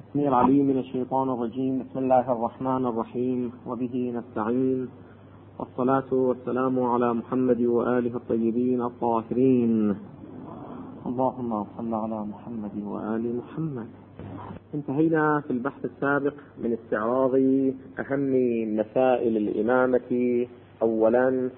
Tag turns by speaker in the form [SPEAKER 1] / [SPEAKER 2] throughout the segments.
[SPEAKER 1] العليم من الشيطان الرجيم. بسم الله الرحمن الرحيم، وبه نستعين، والصلاة والسلام على محمد وآله الطيبين الطاهرين. اللهم صل على محمد وآل محمد. انتهينا في البحث السابق من استعراض أهم مسائل الإمامة أولا،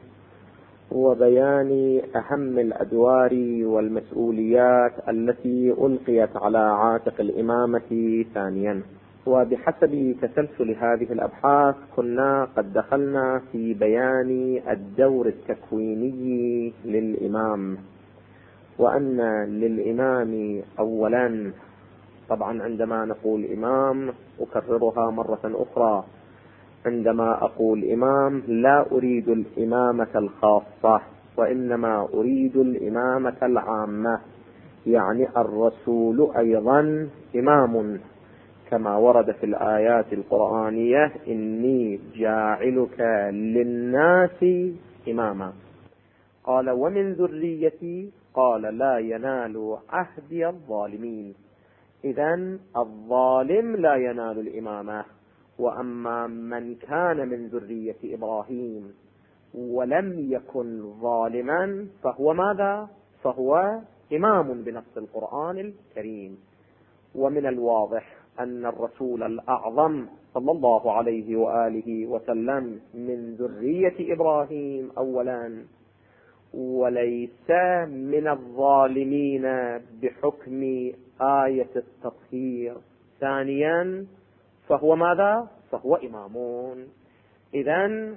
[SPEAKER 1] وبيان أهم الأدوار والمسؤوليات التي ألقيت على عاتق الإمامة ثانيا. وبحسب تسلسل هذه الأبحاث كنا قد دخلنا في بيان الدور التكويني للإمام، وأن للإمام أولا، طبعا عندما نقول إمام أكررها مرة أخرى، عندما أقول إمام لا أريد الإمامة الخاصة، وإنما أريد الإمامة العامة، يعني الرسول أيضا إمام، كما ورد في الآيات القرآنية: إني جاعلك للناس إماما. قال: ومن ذريتي، قال: لا ينال عهدي الظالمين. إذن الظالم لا ينال الإمامة. وأما من كان من ذرية إبراهيم ولم يكن ظالما فهو ماذا؟ فهو إمام بنص القرآن الكريم. ومن الواضح أن الرسول الأعظم صلى الله عليه وآله وسلم من ذرية إبراهيم أولا، وليس من الظالمين بحكم آية التطهير ثانيا، فهو ماذا؟ فهو إمام. إذن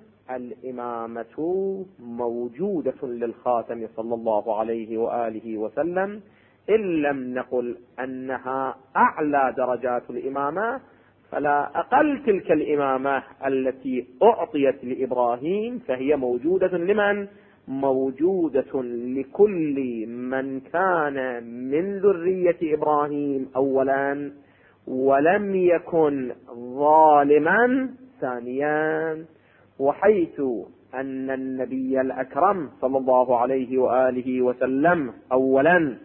[SPEAKER 1] الإمامة موجودة للخاتم صلى الله عليه وآله وسلم، إن لم نقل أنها أعلى درجات الإمامة، فلا أقل تلك الإمامة التي أعطيت لإبراهيم فهي موجودة لمن؟ موجودة لكل من كان من ذرية إبراهيم أولا ولم يكن ظالما ثانيا. وحيث أن النبي الأكرم صلى الله عليه وآله وسلم أولا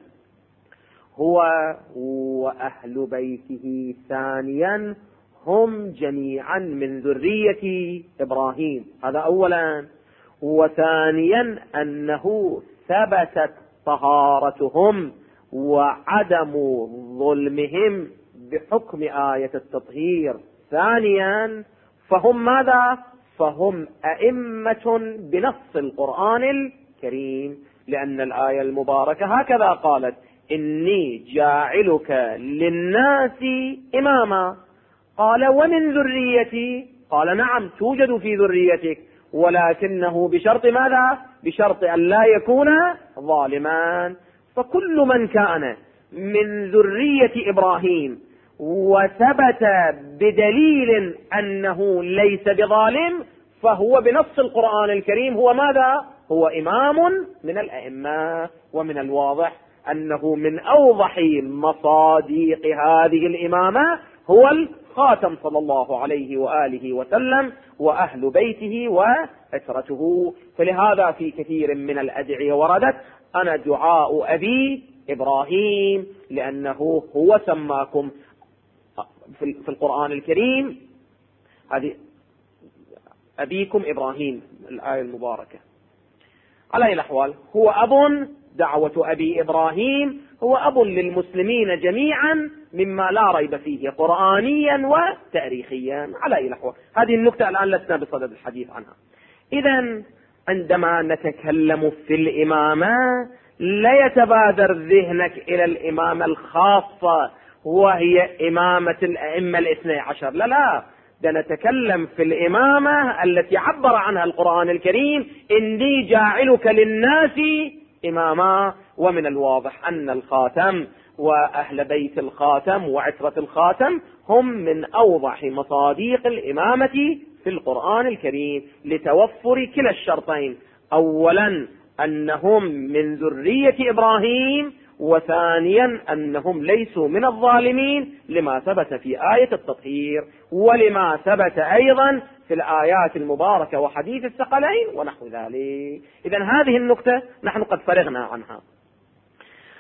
[SPEAKER 1] هو وأهل بيته ثانيا هم جميعا من ذرية إبراهيم، هذا أولا. وثانيا أنه ثبتت طهارتهم وعدم ظلمهم بحكم آية التطهير ثانيا، فهم ماذا؟ فهم أئمة بنص القرآن الكريم، لأن الآية المباركة هكذا قالت: إني جاعلك للناس إماما. قال: ومن ذريتي؟ قال: نعم، توجد في ذريتك، ولكنه بشرط ماذا؟ بشرط أن لا يكون ظالما. فكل من كان من ذرية إبراهيم وثبت بدليل أنه ليس بظالم فهو بنص القرآن الكريم هو ماذا؟ هو إمام من الأئمة. ومن الواضح أنه من أوضح مصادق هذه الإمامة هو الخاتم صلى الله عليه وآله وسلم وأهل بيته وأسرته. فلهذا في كثير من الأدعية وردت: أنا دعاء أبي إبراهيم، لأنه هو سماكم في القرآن الكريم، هذه أبيكم إبراهيم الآية المباركة. على أي الأحوال هو أب، دعوة أبي إبراهيم هو أب للمسلمين جميعا مما لا ريب فيه قرآنيا وتاريخيا. على أي الأحوال هذه النقطة الآن لسنا بصدد الحديث عنها. إذن عندما نتكلم في الإمامة لا يتبادر ذهنك إلى الإمامة الخاصة وهي إمامة الأئمة الاثني عشر، لا، ده نتكلم في الإمامة التي عبر عنها القرآن الكريم: إني جاعلك للناس إماما. ومن الواضح أن الخاتم وأهل بيت الخاتم وعترة الخاتم هم من أوضح مصادق الإمامة في القرآن الكريم، لتوفر كلا الشرطين: أولا أنهم من ذرية إبراهيم، وثانيا أنهم ليسوا من الظالمين لما ثبت في آية التطهير، ولما ثبت أيضا في الآيات المباركة وحديث الثقلين ونحو ذلك. إذن هذه النقطة نحن قد فرغنا عنها.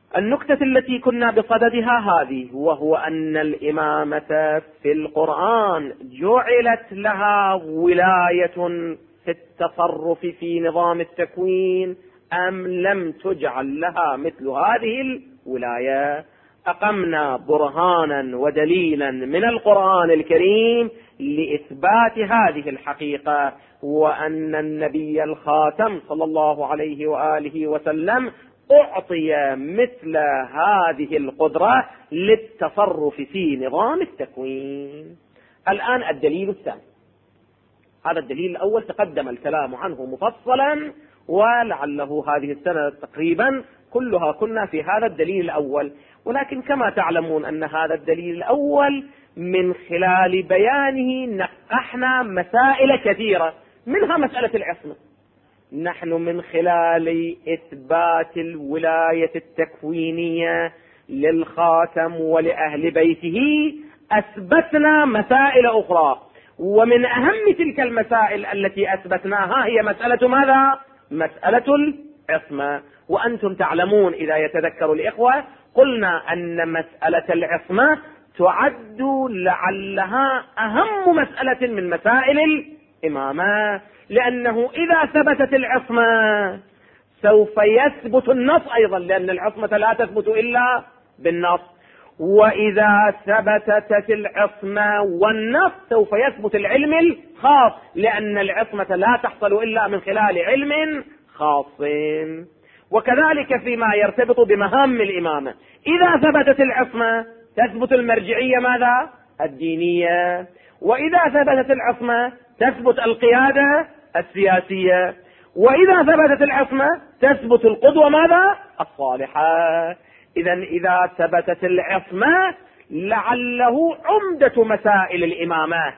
[SPEAKER 1] النكتة التي كنا بصددها هذه، وهو أن الإمامة في القرآن جعلت لها ولاية في التصرف في نظام التكوين أم لم تجعل لها مثل هذه الولاية. أقمنا برهانا ودليلا من القرآن الكريم لإثبات هذه الحقيقة، وأن النبي الخاتم صلى الله عليه وآله وسلم أعطي مثل هذه القدرة للتصرف في نظام التكوين. الآن الدليل الثاني. هذا الدليل الأول تقدم الكلام عنه مفصلا، ولعله هذه السنة تقريبا كلها كنا في هذا الدليل الأول، ولكن كما تعلمون أن هذا الدليل الأول من خلال بيانه نقحنا مسائل كثيرة، منها مسألة العصمة. نحن من خلال إثبات الولاية التكوينية للخاتم ولأهل بيته أثبتنا مسائل أخرى، ومن أهم تلك المسائل التي أثبتناها هي مسألة ماذا؟ مسألة العصمة. وأنتم تعلمون إذا يتذكر الإخوة قلنا أن مسألة العصمة تعد لعلها أهم مسألة من مسائل الإمامة، لأنه إذا ثبتت العصمة سوف يثبت النص أيضا، لأن العصمة لا تثبت إلا بالنص، وإذا ثبتت العصمة والنص سوف يثبت العلم الخاص، لأن العصمة لا تحصل إلا من خلال علم خاص. وكذلك فيما يرتبط بمهام الإمامة، إذا ثبتت العصمة تثبت المرجعية ماذا؟ الدينية، وإذا ثبتت العصمة تثبت القيادة السياسية، وإذا ثبتت العصمة تثبت القدوة ماذا؟ الصالحة. إذا ثبتت العصمة لعله عمدة مسائل الإمامة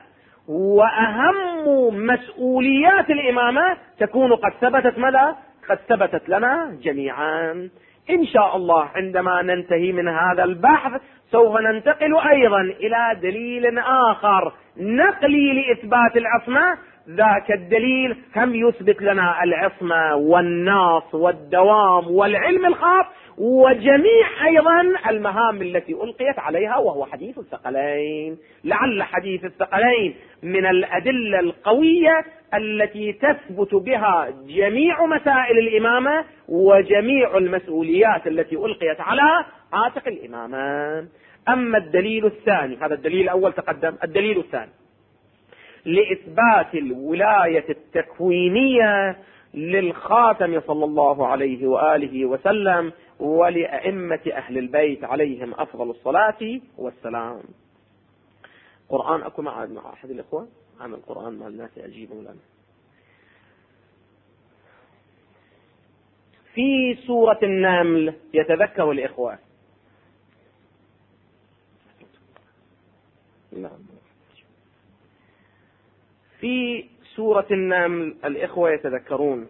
[SPEAKER 1] وأهم مسؤوليات الإمامة تكون قد ثبتت ماذا؟ قد ثبتت لنا جميعا. إن شاء الله عندما ننتهي من هذا البحث سوف ننتقل أيضا إلى دليل آخر نقلي لإثبات العصمة. ذاك الدليل هم يثبت لنا العصمة والنص والدوام والعلم الخاص وجميع أيضا المهام التي ألقيت عليها، وهو حديث الثقلين. لعل حديث الثقلين من الأدلة القوية التي تثبت بها جميع مسائل الإمامة وجميع المسؤوليات التي ألقيت على عاتق الإمامة. أما الدليل الثاني، هذا الدليل الأول تقدم، الدليل الثاني لإثبات الولاية التكوينية للخاتم صلى الله عليه وآله وسلم ولأئمة أهل البيت عليهم أفضل الصلاة والسلام. قرآن أكو مع أحد الإخوة عن القرآن مع الناس أجيبوا لنا. في سورة النمل يتذكر الإخوة، في سورة النمل الإخوة يتذكرون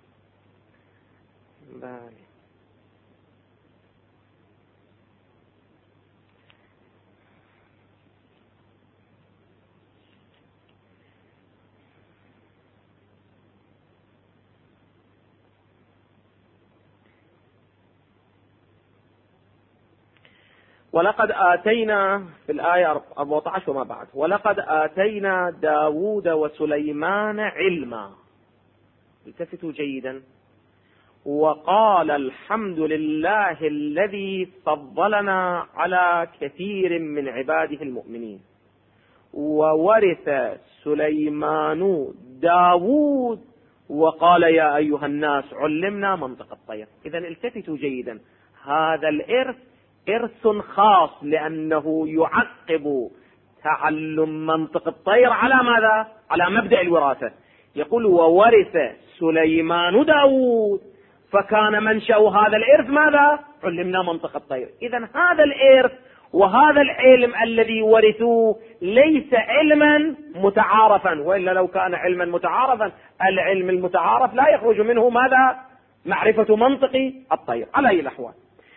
[SPEAKER 1] ولقد آتينا في الآية 14 وما بعد، ولقد آتينا داود وسليمان علما. التفتوا جيدا. وقال الحمد لله الذي فضلنا على كثير من عباده المؤمنين. وورث سليمان داود وقال يا أيها الناس علمنا منطق الطير. إذا التفتوا جيدا، هذا الإرث إرث خاص لأنه يعقب تعلم منطق الطير على ماذا؟ على مبدأ الوراثة. يقول وورث سليمان داود، فكان منشأ هذا الإرث ماذا؟ علمنا منطق الطير. إذا هذا الإرث وهذا العلم الذي ورثوه ليس علما متعارفا، وإلا لو كان علما متعارفا العلم المتعارف لا يخرج منه ماذا؟ معرفة منطق الطير على أي الأحوال.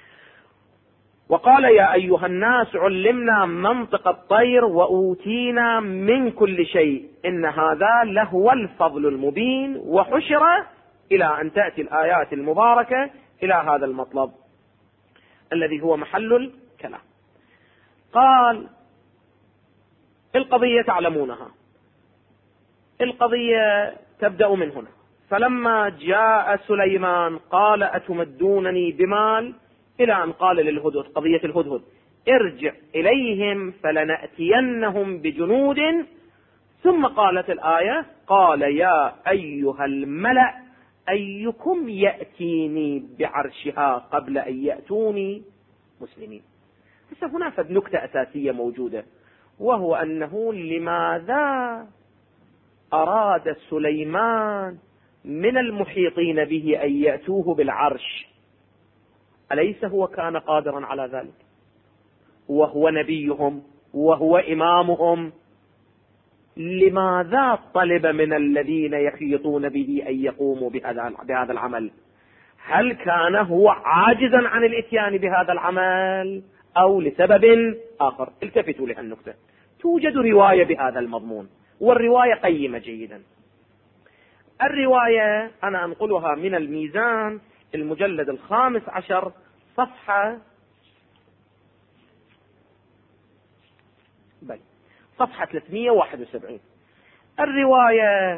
[SPEAKER 1] وقال يا أيها الناس علمنا منطق الطير وأوتينا من كل شيء إن هذا لهو الفضل المبين. وحشر إلى أن تأتي الآيات المباركة إلى هذا المطلب. الذي هو محل الكلام. قال القضية تعلمونها، القضية تبدأ من هنا. فلما جاء سليمان قال أتمدونني بمال، إلى أن قال للهدهد، قضية الهدهد، ارجع إليهم فلنأتينهم بجنود. ثم قالت الآية قال يا أيها الملأ أيكم يأتيني بعرشها قبل أن يأتوني مسلمين. بس هنا فد نكتة أساسية موجودة، وهو أنه لماذا أراد سليمان من المحيطين به أن يأتوه بالعرش؟ أليس هو كان قادرا على ذلك، وهو نبيهم وهو إمامهم؟ لماذا طلب من الذين يحيطون به أن يقوموا بهذا العمل؟ هل كان هو عاجزا عن الاتيان بهذا العمل أو لسبب آخر؟ التفتوا لها النكتة. توجد رواية بهذا المضمون، والرواية قيمة جيدا. الرواية أنا أنقلها من الميزان المجلد 15 صفحة 371. الرواية: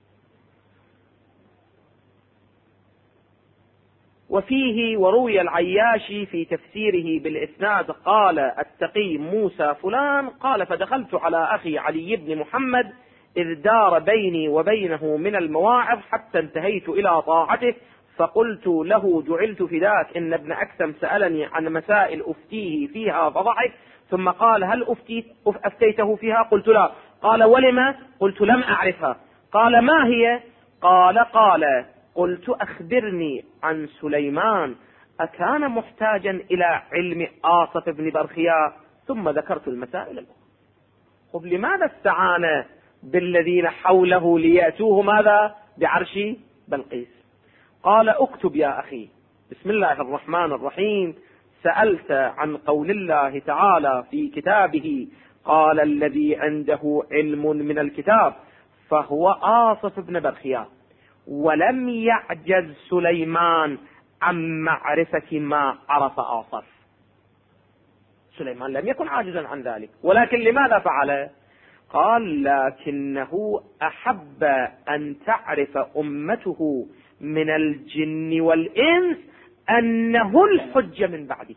[SPEAKER 1] وفيه وروي العياشي في تفسيره بالإسناد قال التقي موسى فلان قال فدخلت على أخي علي بن محمد إذ دار بيني وبينه من المواعظ حتى انتهيت إلى طاعته، فقلت له جعلت فداك إن ابن أكثم سألني عن مسائل أفتيه فيها فضحك، ثم قال هل أفتيته فيها؟ قلت لا. قال ولما؟ قلت لم أعرفها. قال ما هي؟ قال قلت أخبرني عن سليمان أكان محتاجا إلى علم آصف بن برخيا؟ ثم ذكرت المسائل الأخرى. طب لماذا استعان بالذين حوله ليأتوه ماذا؟ بعرش بلقيس. قال اكتب يا أخي بسم الله الرحمن الرحيم، سألت عن قول الله تعالى في كتابه قال الذي عنده علم من الكتاب فهو آصف بن برخيا، ولم يعجز سليمان عن معرفة ما عرف آصف. سليمان لم يكن عاجزا عن ذلك، ولكن لماذا فعل؟ قال لكنه أحب أن تعرف أمته من الجن والإنس أنه الحجة من بعده.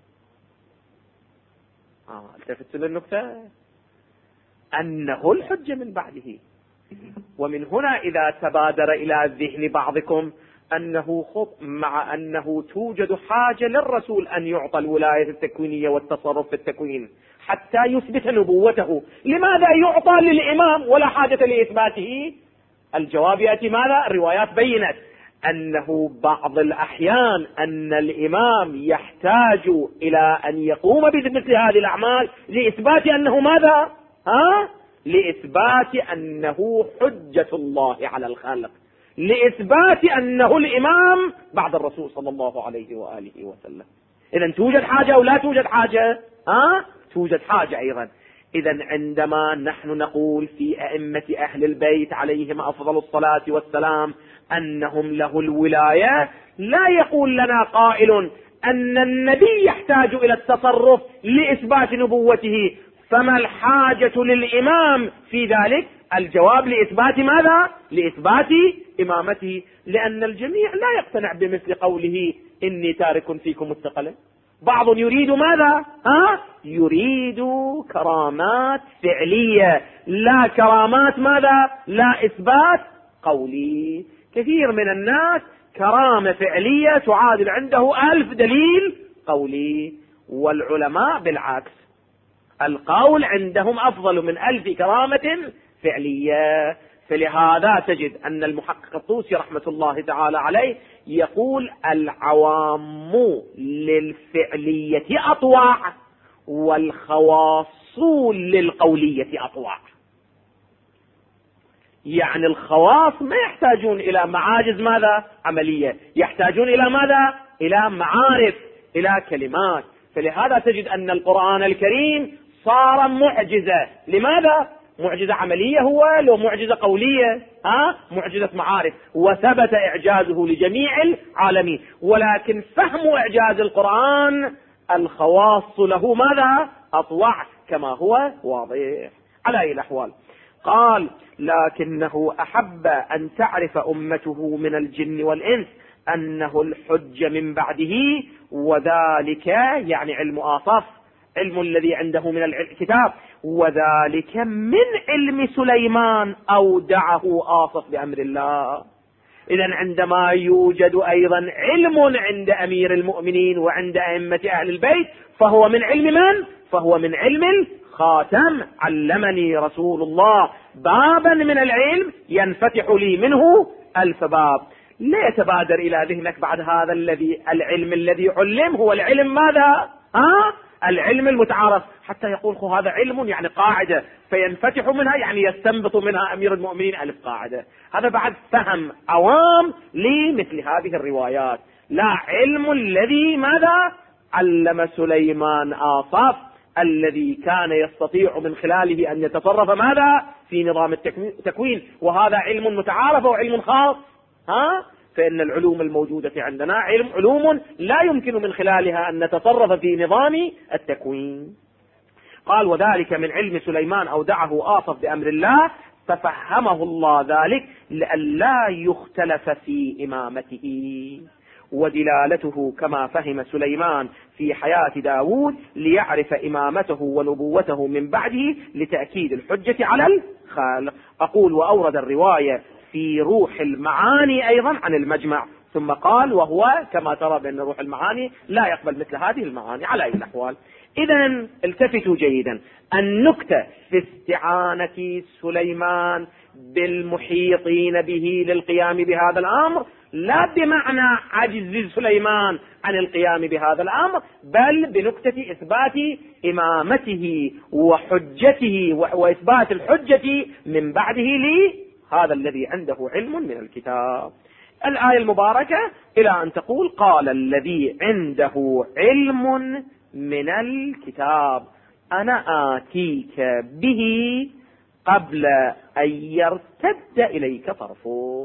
[SPEAKER 1] التفت للنكتة، أنه الحجة من بعده. ومن هنا إذا تبادر إلى ذهن بعضكم أنه مع أنه توجد حاجة للرسول أن يعطى الولاية التكوينية والتصرف في التكوين حتى يثبت نبوته، لماذا يعطى للإمام ولا حاجة لإثباته؟ الجواب يأتي ماذا؟ الروايات بينت أنه بعض الأحيان أن الإمام يحتاج إلى أن يقوم بمثل هذه الأعمال لإثبات أنه ماذا؟ لإثبات أنه حجة الله على الخلق، لإثبات أنه الإمام بعد الرسول صلى الله عليه وآله وسلم. إذن توجد حاجة أو لا توجد حاجة؟ توجد حاجة أيضا. إذن عندما نحن نقول في أئمة أهل البيت عليهم أفضل الصلاة والسلام أنهم له الولاية، لا يقول لنا قائل أن النبي يحتاج إلى التصرف لإثبات نبوته، فما الحاجة للإمام في ذلك؟ الجواب لإثبات ماذا؟ لإثبات إمامته، لأن الجميع لا يقتنع بمثل قوله إني تارك فيكم الثقلين. بعض يريد ماذا؟ يريد كرامات فعلية، لا كرامات ماذا؟ لا إثبات قولي. كثير من الناس كرامة فعلية تعادل عنده 1000 دليل قولي، والعلماء بالعكس، القول عندهم أفضل من 1000 كرامة فعلية. فلهذا تجد أن المحقق الطوسي رحمة الله تعالى عليه يقول العوام للفعلية أطوع والخواص للقولية أطوع. يعني الخواص ما يحتاجون إلى معاجز ماذا؟ عملية، يحتاجون إلى ماذا؟ إلى معارف، إلى كلمات. فلهذا تجد أن القرآن الكريم صار معجزة. لماذا؟
[SPEAKER 2] معجزة عملية هو لو معجزة قولية، معجزة معارف، وثبت إعجازه لجميع العالمين. ولكن فهم إعجاز القرآن الخواص له ماذا؟ أطوع كما هو واضح. على أي الأحوال قال: لكنه أحب أن تعرف أمته من الجن والإنس أنه الحج من بعده، وذلك يعني علم آصف، علم الذي عنده من الكتاب، وذلك من علم سليمان أودعه آصف بأمر الله. إذن عندما يوجد أيضا علم عند أمير المؤمنين وعند أئمة أهل البيت، فهو من علم من؟ فهو من علم الخاتم. علمني رسول الله بابا من العلم ينفتح لي منه 1000 باب. لا يتبادر إلى ذهنك بعد هذا العلم الذي علم هو العلم ماذا؟ العلم المتعارف، حتى يقول هذا علم يعني قاعدة فينفتح منها، يعني يستنبط منها أمير المؤمنين 1000 قاعدة. هذا بعد فهم عوام لمثل هذه الروايات. لا، علم الذي ماذا؟ علم سليمان آصف، الذي كان يستطيع من خلاله أن يتصرف ماذا؟ في نظام التكوين. وهذا علم متعارف وعلم خاص. فإن العلوم الموجودة عندنا علوم لا يمكن من خلالها أن نتصرف في نظام التكوين. قال: وذلك من علم سليمان أودعه آصف بأمر الله، ففهمه الله ذلك لئلا يختلف في إمامته. ودلالته كما فهم سليمان في حياة داود ليعرف إمامته ونبوته من بعده لتأكيد الحجة على الخالق. أقول: وأورد الرواية في روح المعاني أيضا عن المجمع، ثم قال: وهو كما ترى بأن روح المعاني لا يقبل مثل هذه المعاني. على أي الأحوال إذن التفتوا جيدا، النكتة في استعانة سليمان بالمحيطين به للقيام بهذا الأمر لا بمعنى عجز سليمان عن القيام بهذا الأمر، بل بنكتة إثبات إمامته وحجته وإثبات الحجة من بعده لهذا الذي عنده علم من الكتاب. الآية المباركة إلى أن تقول: قال الذي عنده علم من الكتاب أنا آتيك به قبل أن يرتد إليك طرفك.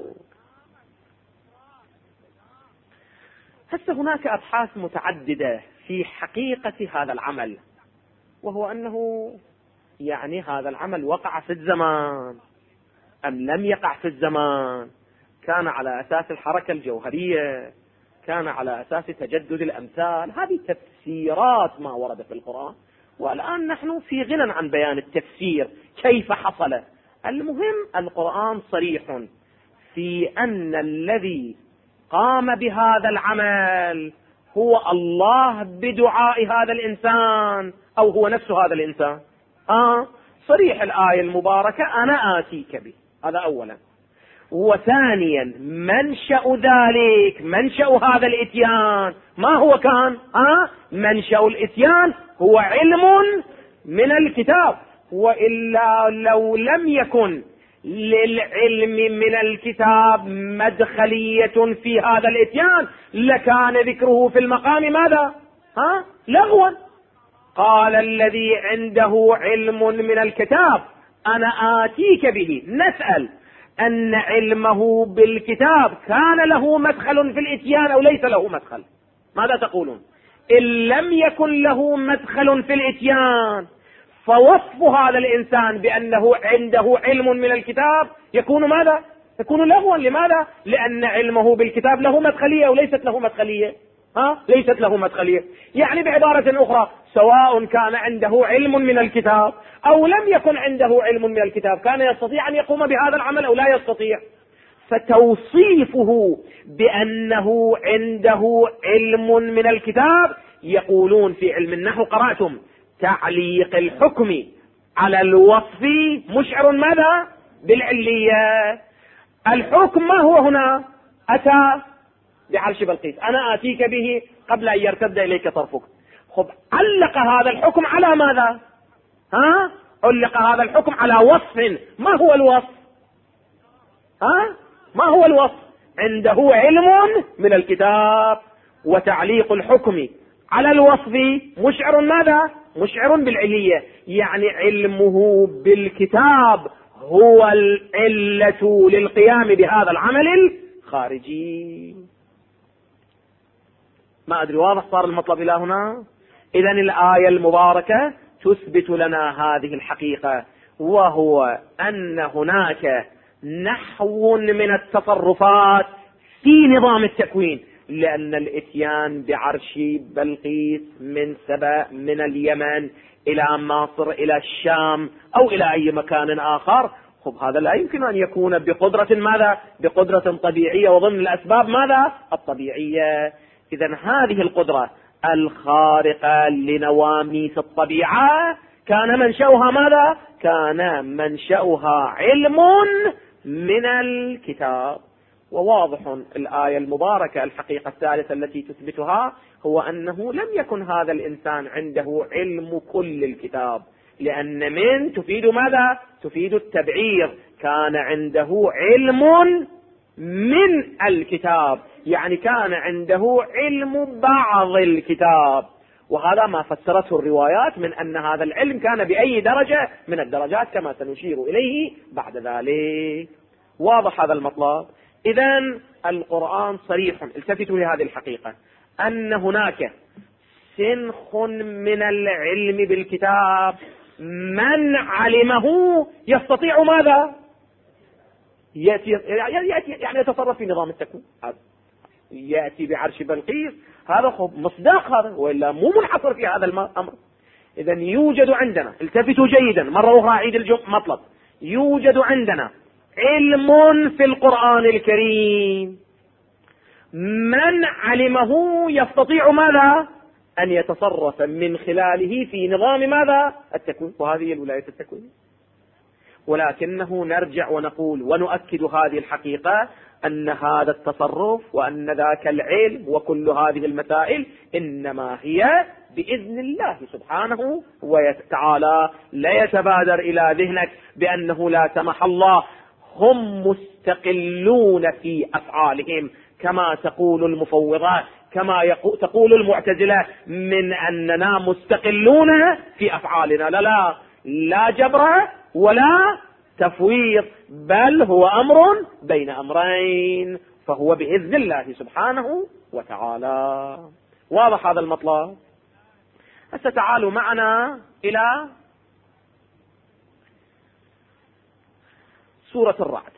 [SPEAKER 2] هسه هناك أبحاث متعددة في حقيقة هذا العمل، وهو أنه يعني هذا العمل وقع في الزمان أم لم يقع في الزمان، كان على أساس الحركة الجوهرية، كان على أساس تجدد الأمثال. هذه تفسيرات ما ورد في القرآن، والآن نحن في غنى عن بيان التفسير كيف حصل. المهم القرآن صريح في أن الذي قام بهذا العمل هو الله بدعاء هذا الإنسان، أو هو نفس هذا الإنسان. صريح الآية المباركة: أنا آتيك به. هذا أولا. وثانيا منشأ ذلك، منشأ هذا الإتيان ما هو كان؟ منشأ الإتيان هو علم من الكتاب، وإلا لو لم يكن للعلم من الكتاب مدخلية في هذا الإتيان لكان ذكره في المقام ماذا؟ لغوا. قال الذي عنده علم من الكتاب أنا آتيك به. نسأل أن علمه بالكتاب كان له مدخل في الإتيان أو ليس له مدخل؟ ماذا تقولون؟ إن لم يكن له مدخل في الإتيان فوصف هذا الإنسان بأنه عنده علم من الكتاب يكون ماذا؟ يكون لغوا. لماذا؟ لأن علمه بالكتاب له مدخلية أو ليست له مدخلية؟ ليست له مدخلية. يعني بعبارة أخرى، سواء كان عنده علم من الكتاب أو لم يكن عنده علم من الكتاب كان يستطيع أن يقوم بهذا العمل أو لا يستطيع. فتوصيفه بأنه عنده علم من الكتاب، يقولون في علم النحو قرأتم تعليق الحكم على الوصف مشعر ماذا؟ بالعلية. الحكم ما هو هنا؟ أتى بعرش بلقيس، أنا آتيك به قبل أن يرتد إليك طرفك. خب علق هذا الحكم على ماذا؟ علق هذا الحكم على وصف. ما هو الوصف؟ ما هو الوصف؟ عنده علم من الكتاب، وتعليق الحكم على الوصف مشعر ماذا؟ مشعر بالعلية، يعني علمه بالكتاب هو العلة للقيام بهذا العمل الخارجي. ما أدري واضح صار المطلب إلى هنا؟ إذن الآية المباركة تثبت لنا هذه الحقيقة، وهو أن هناك نحو من التصرفات في نظام التكوين، لأن الإتيان بعرش بلقيس من سبأ من اليمن إلى مصر إلى الشام أو إلى أي مكان آخر، هذا لا يمكن أن يكون بقدرة ماذا؟ بقدرة طبيعية وضمن الأسباب ماذا؟ الطبيعية. إذن هذه القدرة الخارقة لنواميس الطبيعة كان منشأها ماذا؟ كان منشأها علم من الكتاب. وواضح الآية المباركة الحقيقة الثالثة التي تثبتها هو أنه لم يكن هذا الإنسان عنده علم كل الكتاب، لأن من تفيد ماذا؟ تفيد التبعير. كان عنده علم من الكتاب، يعني كان عنده علم بعض الكتاب، وهذا ما فسرته الروايات من أن هذا العلم كان بأي درجة من الدرجات كما سنشير إليه بعد ذلك. واضح هذا المطلب؟ إذن القرآن صريح، التفتوا لهذه الحقيقة، أن هناك سنخ من العلم بالكتاب من علمه يستطيع ماذا؟ يأتي يعني يتصرف في نظام التكوين، يأتي بعرش بلقيس، هذا مصداق هذا، وإلا مو منحصر في هذا الأمر. إذن يوجد عندنا، التفتوا جيدا مرة أخرى أعيد المطلب، يوجد عندنا علم في القرآن الكريم من علمه يستطيع ماذا؟ أن يتصرف من خلاله في نظام ماذا؟ التكوين، وهذه هي الولاية التكوينية. ولكنه نرجع ونقول ونؤكد هذه الحقيقة، أن هذا التصرف وأن ذاك العلم وكل هذه المسائل إنما هي بإذن الله سبحانه وتعالى. لا يتبادر إلى ذهنك بأنه لا سمح الله هم مستقلون في أفعالهم كما تقول المفوضات، كما تقول المعتزلة من أننا مستقلون في أفعالنا. لا جبر ولا تفويض، بل هو أمر بين أمرين، فهو بإذن الله سبحانه وتعالى. واضح هذا المطلب؟ هسه تعالوا معنا إلى سورة الرعد.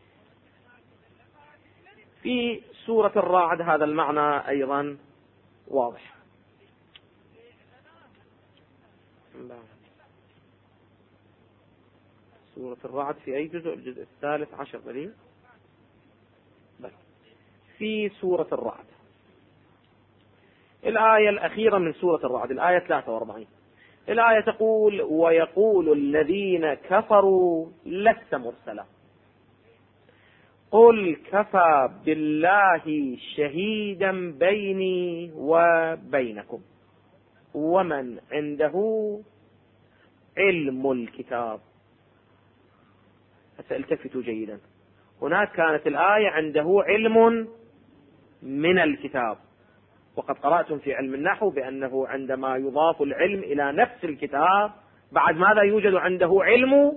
[SPEAKER 2] في سورة الرعد هذا المعنى أيضا واضح. سورة الرعد في أي جزء؟ الجزء 13 بل في سورة الرعد الآية الأخيرة من سورة الرعد، الآية 43. الآية تقول: ويقول الذين كفروا لست مرسلا قل كفى بالله شهيدا بيني وبينكم ومن عنده علم الكتاب. فالتفتوا جيدا، هناك كانت الآية عنده علم من الكتاب، وقد قرأتم في علم النحو بأنه عندما يضاف العلم إلى نفس الكتاب بعد ماذا يوجد عنده علم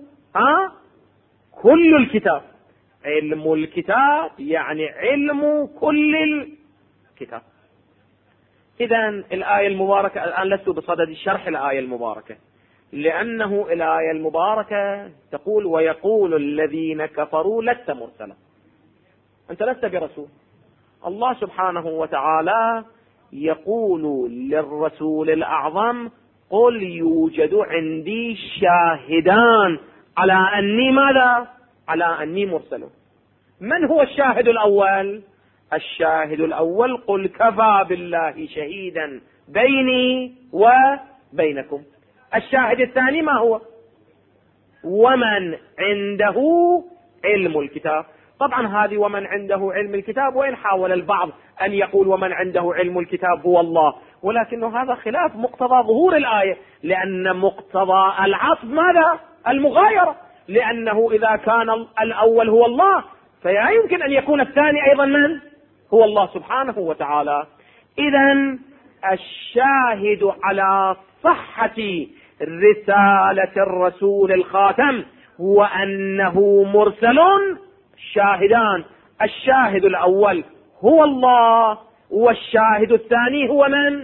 [SPEAKER 2] كل الكتاب. علم الكتاب يعني علم كل الكتاب. إذن الآية المباركة الآن لست بصدد شرح الآية المباركة، لأنه الآية المباركة تقول: ويقول الذين كفروا لست مرسلا. أنت لست برسول. الله سبحانه وتعالى يقول للرسول الأعظم: قل يوجد عندي شاهدان على أني ماذا؟ على أني مرسل. من هو الشاهد الأول؟ الشاهد الأول: قل كفى بالله شهيدا بيني وبينكم. الشاهد الثاني ما هو؟ ومن عنده علم الكتاب. طبعا هذه ومن عنده علم الكتاب، وإن حاول البعض أن يقول ومن عنده علم الكتاب هو الله، ولكنه هذا خلاف مقتضى ظهور الآية، لأن مقتضى العطف ماذا؟ المغايرة، لأنه إذا كان الأول هو الله فلا يمكن أن يكون الثاني أيضا من؟ هو الله سبحانه وتعالى. إذن الشاهد على صحة رسالة الرسول الخاتم وأنه مرسل شاهدان. الشاهد الأول هو الله، والشاهد الثاني هو من؟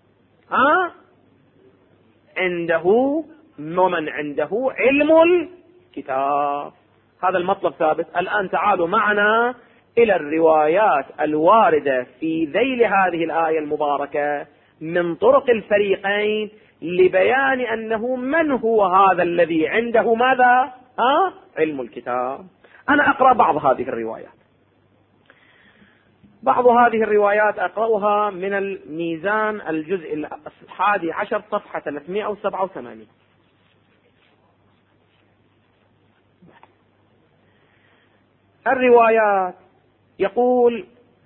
[SPEAKER 2] ومن عنده علم الكتاب. هذا المطلب ثابت. الآن تعالوا معنا إلى الروايات الواردة في ذيل هذه الآية المباركة من طرق الفريقين لبيان أنه من هو هذا الذي عنده ماذا؟ علم الكتاب. أنا أقرأ بعض هذه الروايات. بعض هذه الروايات أقرأها من الميزان الجزء 11 صفحة 387. الروايات يقول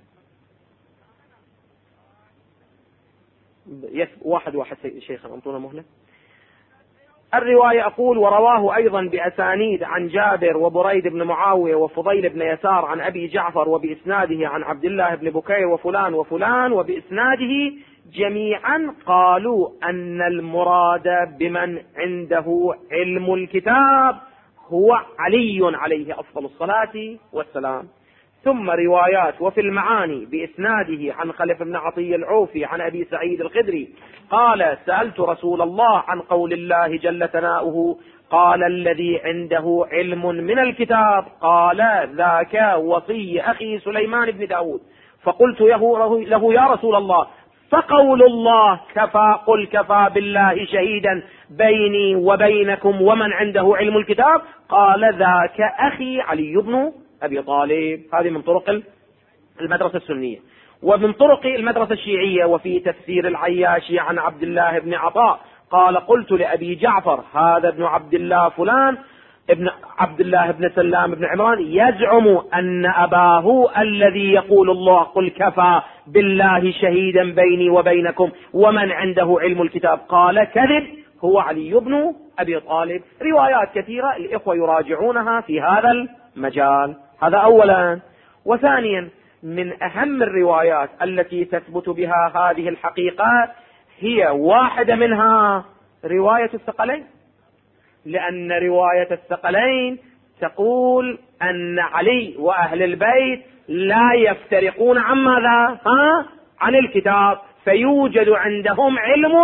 [SPEAKER 2] واحد شيخنا انطونا مهلة. الرواية أقول: ورواه أيضا بأسانيد عن جابر وبريد بن معاوية وفضيل بن يسار عن أبي جعفر وبإسناده عن عبد الله بن بكير وفلان وفلان وبإسناده جميعا قالوا أن المراد بمن عنده علم الكتاب هو علي عليه أفضل الصلاة والسلام. ثم روايات: وفي المعاني بإسناده عن خلف بن عطية العوفي عن أبي سعيد الخدري قال: سألت رسول الله عن قول الله جل ثناؤه قال: الذي عنده علم من الكتاب قال: ذاك وصي أخي سليمان بن داود. فقلت له: يا رسول الله، فقول الله قل كفى بالله شهيدا بيني وبينكم ومن عنده علم الكتاب قال: ذاك أخي علي بن أبي طالب. هذه من طرق المدرسة السنية. ومن طرق المدرسة الشيعية: وفي تفسير العياشي عن عبد الله بن عطاء قال: قلت لأبي جعفر هذا ابن عبد الله فلان ابن عبد الله بن سلام بن عمران يزعم أن أباه الذي يقول الله قل كفى بالله شهيدا بيني وبينكم ومن عنده علم الكتاب قال: كذب، هو علي بن أبي طالب. روايات كثيرة الإخوة يراجعونها في هذا المجال. هذا أولا. وثانيا، من أهم الروايات التي تثبت بها هذه الحقيقة هي واحدة منها رواية الثقلين، لأن رواية الثقلين تقول أن علي وأهل البيت لا يفترقون عن ماذا؟ عن الكتاب، فيوجد عندهم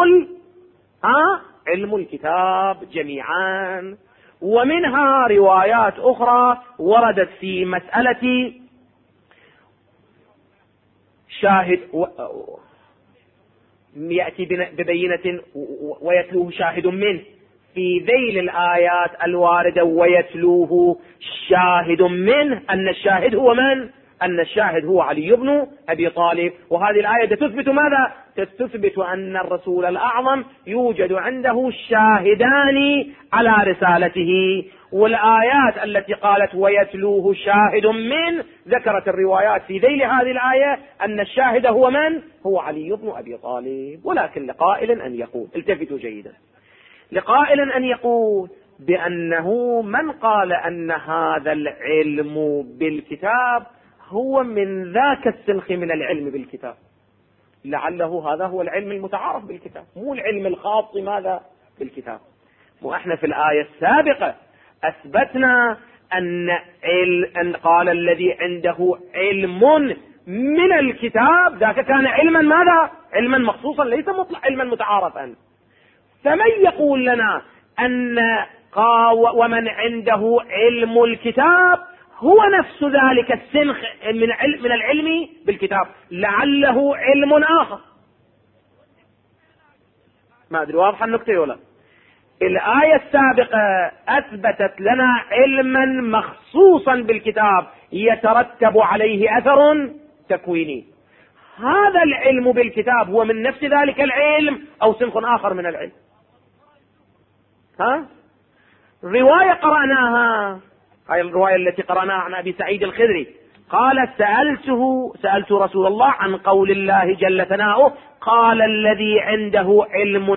[SPEAKER 2] علم الكتاب جميعا. ومنها روايات أخرى وردت في مسألة شاهد يأتي ببينة ويتلوه شاهد منه، في ذيل الآيات الواردة ويتلوه شاهد منه أن الشاهد هو من؟ أن الشاهد هو علي بن أبي طالب. وهذه الآية تثبت ماذا؟ تثبت أن الرسول الأعظم يوجد عنده شاهدان على رسالته. والآيات التي قالت ويتلوه شاهد من ذكرت الروايات في ذيل هذه الآية أن الشاهد هو من؟ هو علي بن أبي طالب. ولكن لقائل أن يقول، التفتوا جيدا، لقائل أن يقول بأنه من قال أن هذا العلم بالكتاب هو من ذاك السنخ من العلم بالكتاب، لعله هذا هو العلم المتعارف بالكتاب، مو العلم الخاص ماذا بالكتاب. وإحنا في الآية السابقة أثبتنا أن قال الذي عنده علم من الكتاب ذاك كان علما ماذا؟ علما مخصوصا، ليس مطلق علما متعارفا. فمن يقول لنا أن ومن عنده علم الكتاب هو نفس ذلك السنخ من العلم بالكتاب، لعله علم آخر. ما أدري واضحة النقطة ولا؟ الآية السابقة أثبتت لنا علما مخصوصا بالكتاب يترتب عليه أثر تكويني. هذا العلم بالكتاب هو من نفس ذلك العلم أو سنخ آخر من العلم؟ رواية قرأناها، هاي الرواية التي قرأناها عن أبي سعيد الخدري قال: سألت رسول الله عن قول الله جل ثناؤه قال: الذي عنده علم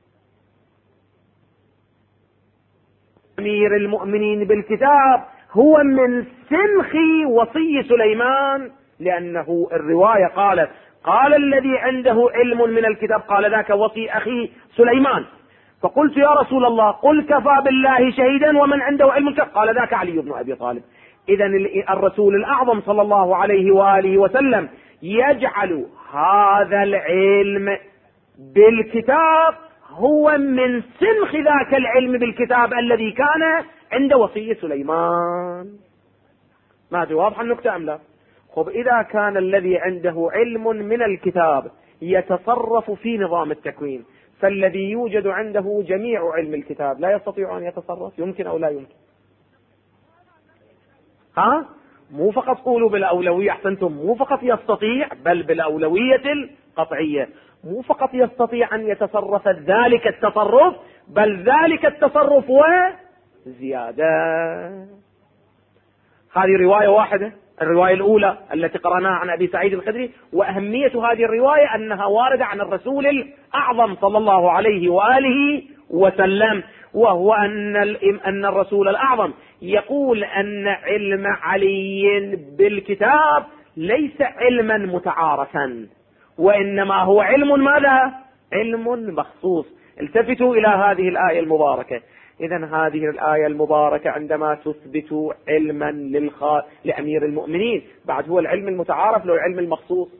[SPEAKER 2] أمير المؤمنين بالكتاب هو من سنخ وصي سليمان، لأنه الرواية قالت قال الذي عنده علم من الكتاب قال ذاك وصي أخي سليمان. فقلت يا رسول الله قل كفى بالله شهيدا ومن عنده علم الكتاب قال ذاك علي بن أبي طالب. إذا الرسول الأعظم صلى الله عليه وآله وسلم يجعل هذا العلم بالكتاب هو من سنخ ذاك العلم بالكتاب الذي كان عند وصي سليمان. ما أدري واضح النكتة أم لا؟ خب إذا كان الذي عنده علم من الكتاب يتصرف في نظام التكوين، فالذي يوجد عنده جميع علم الكتاب لا يستطيع أن يتصرف؟ يمكن أو لا يمكن؟ مو فقط قولوا بالأولوية، أحسنتم، مو فقط يستطيع بل بالأولوية القطعية. مو فقط يستطيع أن يتصرف ذلك التصرف بل ذلك التصرف وزيادة. هذه رواية واحدة، الرواية الأولى التي قرأناها عن أبي سعيد الخدري، وأهمية هذه الرواية أنها واردة عن الرسول الأعظم صلى الله عليه وآله وسلم، وهو أن الرسول الأعظم يقول أن علم علي بالكتاب ليس علما متعارفا، وإنما هو علم ماذا؟ علم مخصوص. التفتوا إلى هذه الآية المباركة. إذا هذه الآية المباركة عندما تثبت علما لأمير المؤمنين، بعد هو العلم المتعارف له العلم المخصوص.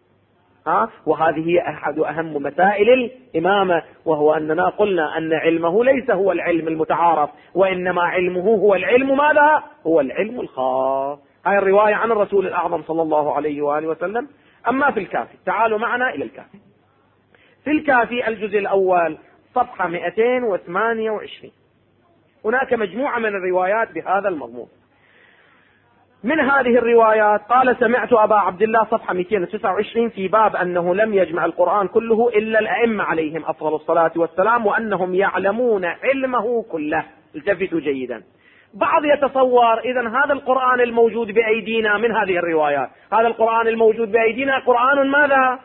[SPEAKER 2] وهذه هي أحد أهم مسائل الإمامة، وهو أننا قلنا أن علمه ليس هو العلم المتعارف، وإنما علمه هو العلم ماذا؟ هو العلم الخاص. هاي الرواية عن الرسول الأعظم صلى الله عليه وآله وسلم. أما في الكافي، تعالوا معنا إلى الكافي. في الكافي الجزء الأول صفحة 228 هناك مجموعة من الروايات بهذا المضمون. من هذه الروايات قال سمعت أبا عبد الله صفحة 229 في باب أنه لم يجمع القرآن كله إلا الأئمة عليهم أفضل الصلاة والسلام وأنهم يعلمون علمه كله. التفتوا جيدا. بعض يتصور إذا هذا القرآن الموجود بأيدينا من هذه الروايات، هذا القرآن الموجود بأيدينا قرآن ماذا؟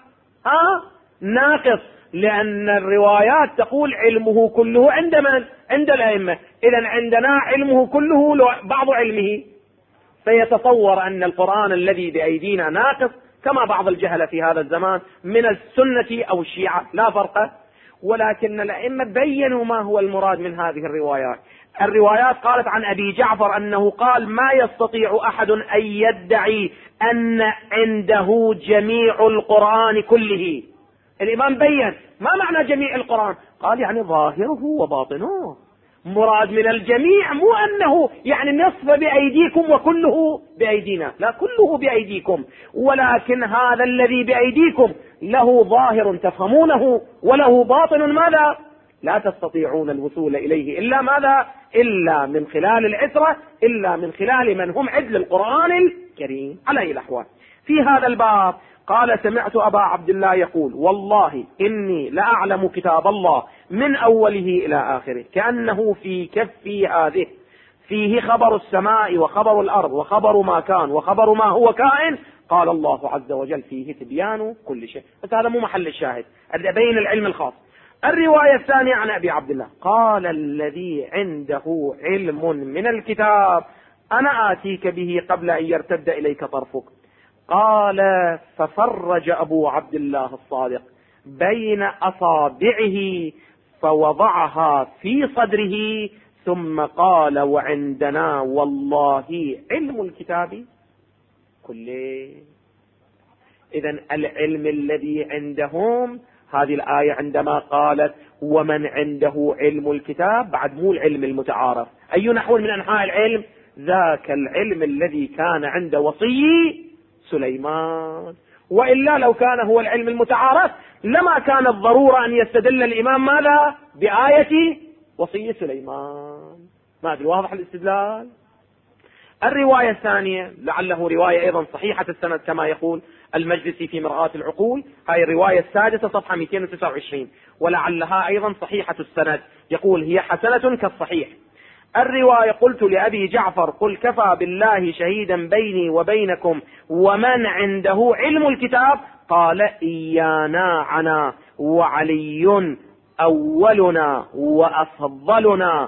[SPEAKER 2] ناقص، لأن الروايات تقول علمه كله عند من؟ عند الأئمة. إذا عندنا علمه كله بعض علمه، فيتصور أن القرآن الذي بأيدينا ناقص، كما بعض الجهل في هذا الزمان من السنة أو الشيعة لا فرق. ولكن الأئمة بينوا ما هو المراد من هذه الروايات. الروايات قالت عن أبي جعفر أنه قال ما يستطيع أحد أن يدعي أن عنده جميع القرآن كله. الإمام بين ما معنى جميع القرآن، قال يعني ظاهره وباطنه. مراد من الجميع مو أنه يعني نصف بأيديكم وكله بأيدينا، لا، كله بأيديكم، ولكن هذا الذي بأيديكم له ظاهر تفهمونه وله باطن ماذا؟ لا تستطيعون الوصول إليه إلا ماذا؟ إلا من خلال العترة، إلا من خلال من هم عدل القرآن الكريم. على أي الأحوال في هذا الباب قال سمعت أبا عبد الله يقول والله إني لأعلم كتاب الله من أوله إلى آخره كأنه في كفي هذه، فيه خبر السماء وخبر الأرض وخبر ما كان وخبر ما هو كائن. قال الله عز وجل فيه تبيان كل شيء. بس هذا مو محل الشاهد، أبين العلم الخاص. الرواية الثانية عن أبي عبد الله قال الذي عنده علم من الكتاب أنا آتيك به قبل أن يرتد إليك طرفك. قال ففرج أبو عبد الله الصادق بين أصابعه فوضعها في صدره ثم قال وعندنا والله علم الكتاب كله. إذن العلم الذي عندهم، هذه الآية عندما قالت ومن عنده علم الكتاب، بعد مو العلم المتعارف. أي نحو من أنحاء العلم؟ ذاك العلم الذي كان عند وصي سليمان. وإلا لو كان هو العلم المتعارف لما كانت ضرورة أن يستدل الإمام ماذا؟ بآية وصي سليمان. ما أدري واضح الاستدلال؟ الرواية الثانية لعله رواية أيضا صحيحة السند كما يقول المجلسي في مرآة العقول، هاي الرواية السادسة صفحة 229، ولعلها أيضا صحيحة السند، يقول هي حسنة كالصحيح. الرواية قلت لأبي جعفر قل كفى بالله شهيدا بيني وبينكم ومن عنده علم الكتاب. قال إيانا عنا وعلي أولنا وأفضلنا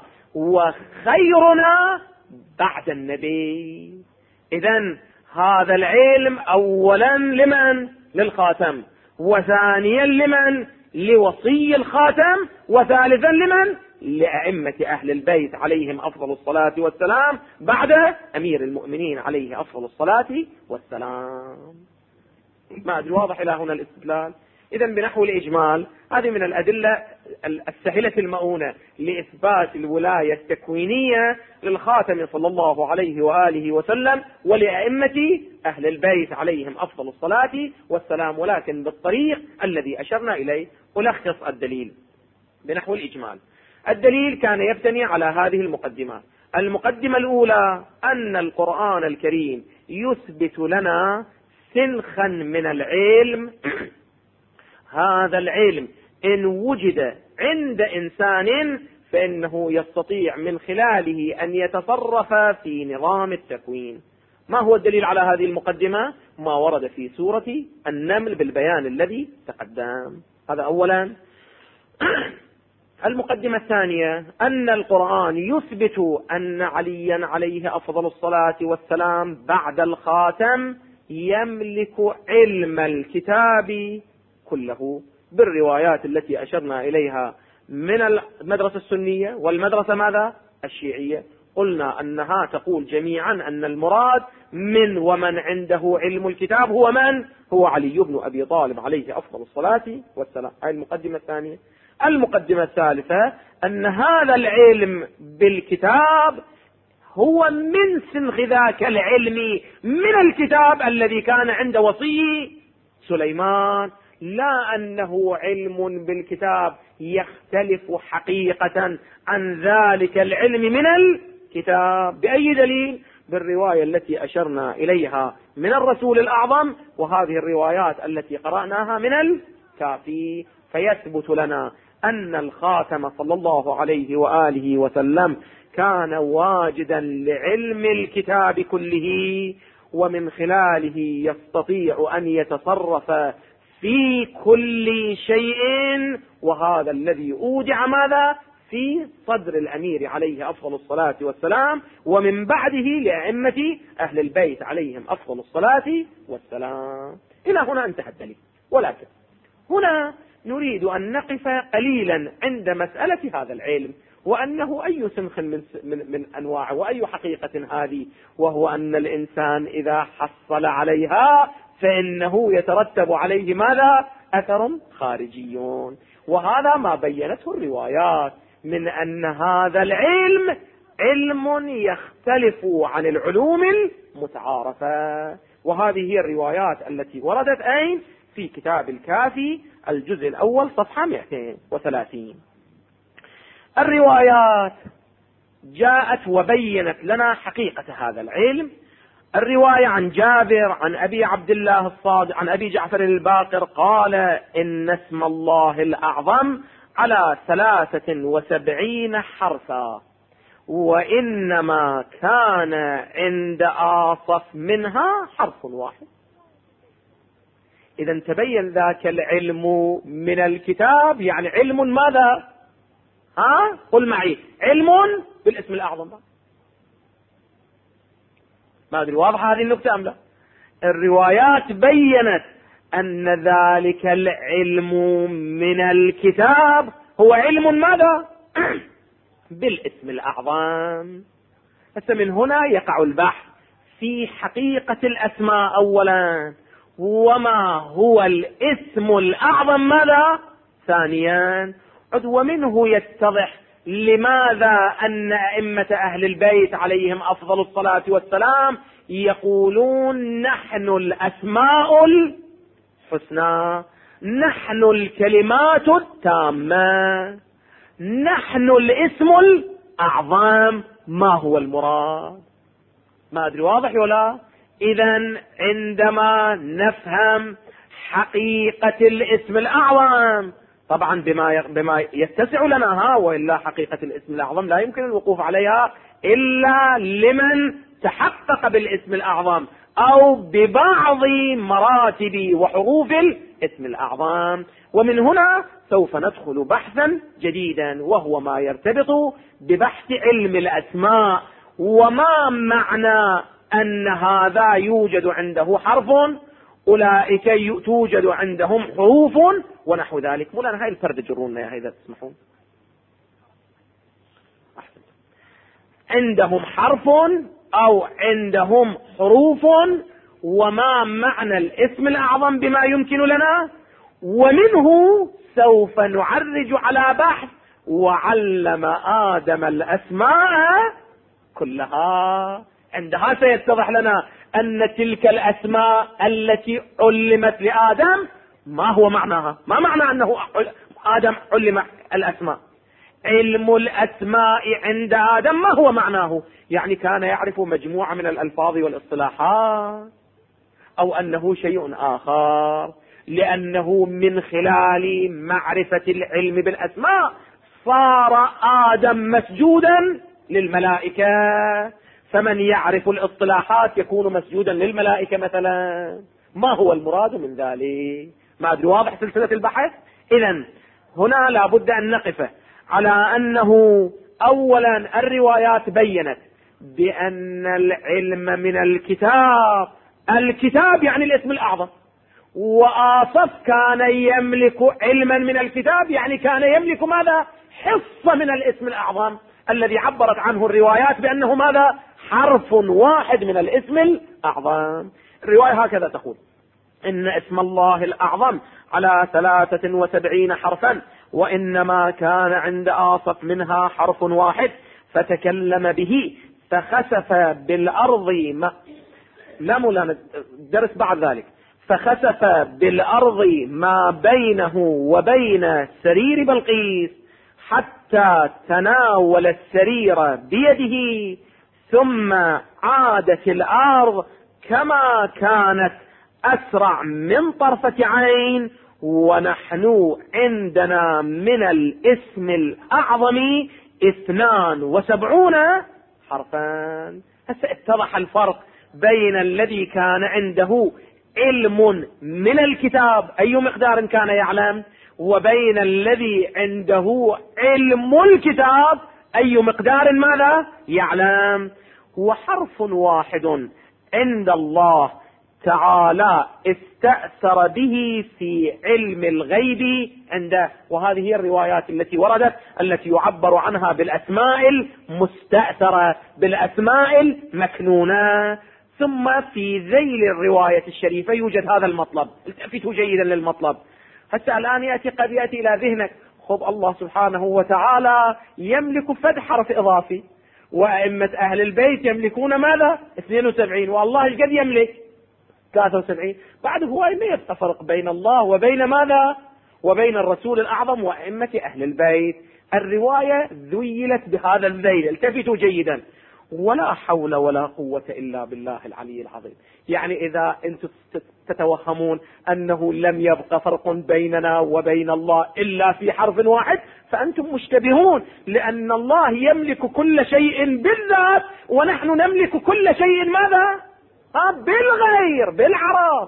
[SPEAKER 2] وخيرنا بعد النبي. إذن هذا العلم أولا لمن؟ للخاتم، وثانيا لمن؟ لوصي الخاتم، وثالثا لمن؟ لأئمة أهل البيت عليهم أفضل الصلاة والسلام بعد أمير المؤمنين عليه أفضل الصلاة والسلام. ما أدري واضح إلى هنا الاستدلال؟ إذن بنحو الإجمال هذه من الأدلة السهلة المؤونة لإثبات الولاية التكوينية للخاتم صلى الله عليه وآله وسلم ولأئمة أهل البيت عليهم أفضل الصلاة والسلام، ولكن بالطريق الذي أشرنا إليه. ألخص الدليل بنحو الإجمال. الدليل كان يبتني على هذه المقدمات. المقدمة الأولى أن القرآن الكريم يثبت لنا سنخا من العلم هذا العلم إن وجد عند إنسان فإنه يستطيع من خلاله أن يتصرف في نظام التكوين. ما هو الدليل على هذه المقدمة؟ ما ورد في سورة النمل بالبيان الذي تقدم. هذا أولا. المقدمة الثانية أن القرآن يثبت أن عليا عليه أفضل الصلاة والسلام بعد الخاتم يملك علم الكتاب كله بالروايات التي أشرنا إليها من المدرسة السنية والمدرسة ماذا؟ الشيعية. قلنا أنها تقول جميعا أن المراد من ومن عنده علم الكتاب هو من؟ هو علي بن أبي طالب عليه أفضل الصلاة والسلام. هذه المقدمة الثانية. المقدمة الثالثة أن هذا العلم بالكتاب هو من سنخ ذاك العلم من الكتاب الذي كان عند وصي سليمان، لا أنه علم بالكتاب يختلف حقيقة عن ذلك العلم من الكتاب. بأي دليل؟ بالرواية التي أشرنا إليها من الرسول الأعظم، وهذه الروايات التي قرأناها من الكافي. فيثبت لنا أن الخاتم صلى الله عليه وآله وسلم كان واجدا لعلم الكتاب كله، ومن خلاله يستطيع أن يتصرف في كل شيء، وهذا الذي أودع ماذا؟ في صدر الأمير عليه أفضل الصلاة والسلام، ومن بعده لأئمة أهل البيت عليهم أفضل الصلاة والسلام. إلى هنا انتهى الدليل. ولكن هنا نريد أن نقف قليلا عند مسألة هذا العلم، وأنه أي سنخ من أنواعه وأي حقيقة هذه، وهو أن الإنسان إذا حصل عليها فإنه يترتب عليه ماذا؟ أثر خارجيون. وهذا ما بينته الروايات من أن هذا العلم علم يختلف عن العلوم المتعارفة. وهذه هي الروايات التي وردت أين؟ في كتاب الكافي الجزء الأول صفحة 230. الروايات جاءت وبينت لنا حقيقة هذا العلم. الرواية عن جابر عن أبي عبد الله الصادق عن أبي جعفر الباقر قال إن اسم الله الأعظم على 73 حرفا، وإنما كان عند آصف منها حرف واحد. إذا تبين ذاك العلم من الكتاب، يعني علم ماذا؟ قل معي، علم بالاسم الأعظم. ما أدري واضحة هذه النقطة أم لا؟ الروايات بيّنت أن ذلك العلم من الكتاب هو علم ماذا؟ بالاسم الأعظم. من هنا يقع البحث في حقيقة الأسماء أولا، وما هو الاسم الأعظم ماذا؟ ثانيا، ومنه يتضح لماذا أن أئمة أهل البيت عليهم أفضل الصلاة والسلام يقولون نحن الأسماء الحسنى، نحن الكلمات التامة، نحن الاسم الأعظم. ما هو المراد؟ ما أدري واضح ولا؟ إذن عندما نفهم حقيقة الاسم الأعظم، طبعا بما يتسع لنا وإلا حقيقة الاسم الأعظم لا يمكن الوقوف عليها إلا لمن تحقق بالاسم الأعظم أو ببعض مراتب وحروف الاسم الأعظم. ومن هنا سوف ندخل بحثا جديدا، وهو ما يرتبط ببحث علم الأسماء، وما معنى أن هذا يوجد عنده حرف أولئك توجد عندهم حروف ونحو ذلك. مولانا هاي الفرد جرونا يا إذا تسمحون. عندهم حرف أو عندهم حروف، وما معنى الاسم الأعظم بما يمكن لنا، ومنه سوف نعرج على بحث وعلم آدم الأسماء كلها. عندها سيتضح لنا أن تلك الأسماء التي علمت لآدم ما هو معناها، ما معنى أنه آدم علم الأسماء. علم الأسماء عند آدم ما هو معناه؟ يعني كان يعرف مجموعة من الألفاظ والاصطلاحات، أو أنه شيء آخر؟ لأنه من خلال معرفة العلم بالأسماء صار آدم مسجودا للملائكة، فمن يعرف الاصطلاحات يكون مسجودا للملائكة مثلا. ما هو المراد من ذلك؟ ما أدري واضح سلسلة البحث؟ إذن هنا لابد أن نقف على أنه أولا الروايات بيّنت بأن العلم من الكتاب، الكتاب يعني الاسم الأعظم، وآصف كان يملك علما من الكتاب، يعني كان يملك ماذا؟ حصة من الاسم الأعظم الذي عبرت عنه الروايات بأنه ماذا؟ حرف واحد من الاسم الأعظم. الرواية هكذا تقول: إن اسم الله الأعظم على 73 حرفا، وإنما كان عند آصف منها حرف واحد، فتكلم به فخسف بالأرض لا مولانا درس بعد ذلك، فخسف بالأرض ما بينه وبين سرير بلقيس حتى تناول السرير بيده، ثم عادت الأرض كما كانت أسرع من طرفة عين، ونحن عندنا من الاسم الأعظم 72 حرفا. هسه اتضح الفرق بين الذي كان عنده علم من الكتاب أي مقدار كان يعلم، وبين الذي عنده علم الكتاب أي مقدار ماذا يعلم. وحرف واحد عند الله تعالى استأثر به في علم الغيب عنده. وهذه هي الروايات التي وردت التي يعبر عنها بالأسماء المستأثرة، بالأسماء المكنونة. ثم في ذيل الرواية الشريفة يوجد هذا المطلب، التفتوا جيدا للمطلب. هسه الآن قد يأتي إلى ذهنك: خب الله سبحانه وتعالى يملك فد حرف إضافي، وأئمة أهل البيت يملكون ماذا؟ 72، والله قد يملك 73. بعد هو ما يبقى فرق بين الله وبين ماذا؟ وبين الرسول الأعظم وأئمة أهل البيت. الرواية ذيلت بهذا الذيل، التفتوا جيدا. ولا حول ولا قوة إلا بالله العلي العظيم. يعني إذا أنتم تتوهمون أنه لم يبقى فرق بيننا وبين الله إلا في حرف واحد فأنتم مشتبهون، لأن الله يملك كل شيء بالذات، ونحن نملك كل شيء ماذا؟ بالغير، بالعراض.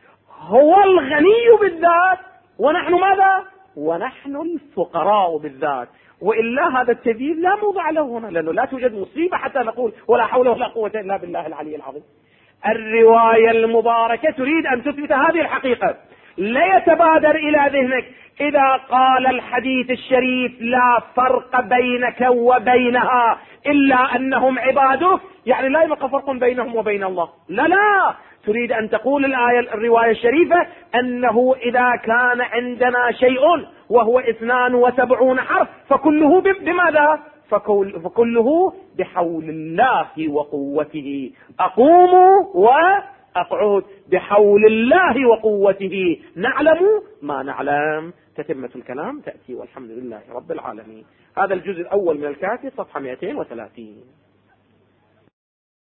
[SPEAKER 2] هو الغني بالذات، ونحن ماذا؟ ونحن الفقراء بالذات. وإلا هذا التبيين لا موضع له هنا، لأنه لا توجد مصيبة حتى نقول ولا حول ولا قوة إلا بالله العلي العظيم. الرواية المباركة تريد أن تثبت هذه الحقيقة. لا يتبادر إلى ذهنك إذا قال الحديث الشريف لا فرق بينك وبينها إلا أنهم عباده، يعني لا يبقى فرق بينهم وبين الله. لا، تريد أن تقول الرواية الشريفة أنه إذا كان عندنا شيء وهو 72 حرف فكله بماذا؟ فكله بحول الله وقوته. أقوم وأقعد بحول الله وقوته، نعلم ما نعلم. تتمة الكلام تأتي، والحمد لله رب العالمين. هذا الجزء الأول من الكافي، صفحة 230.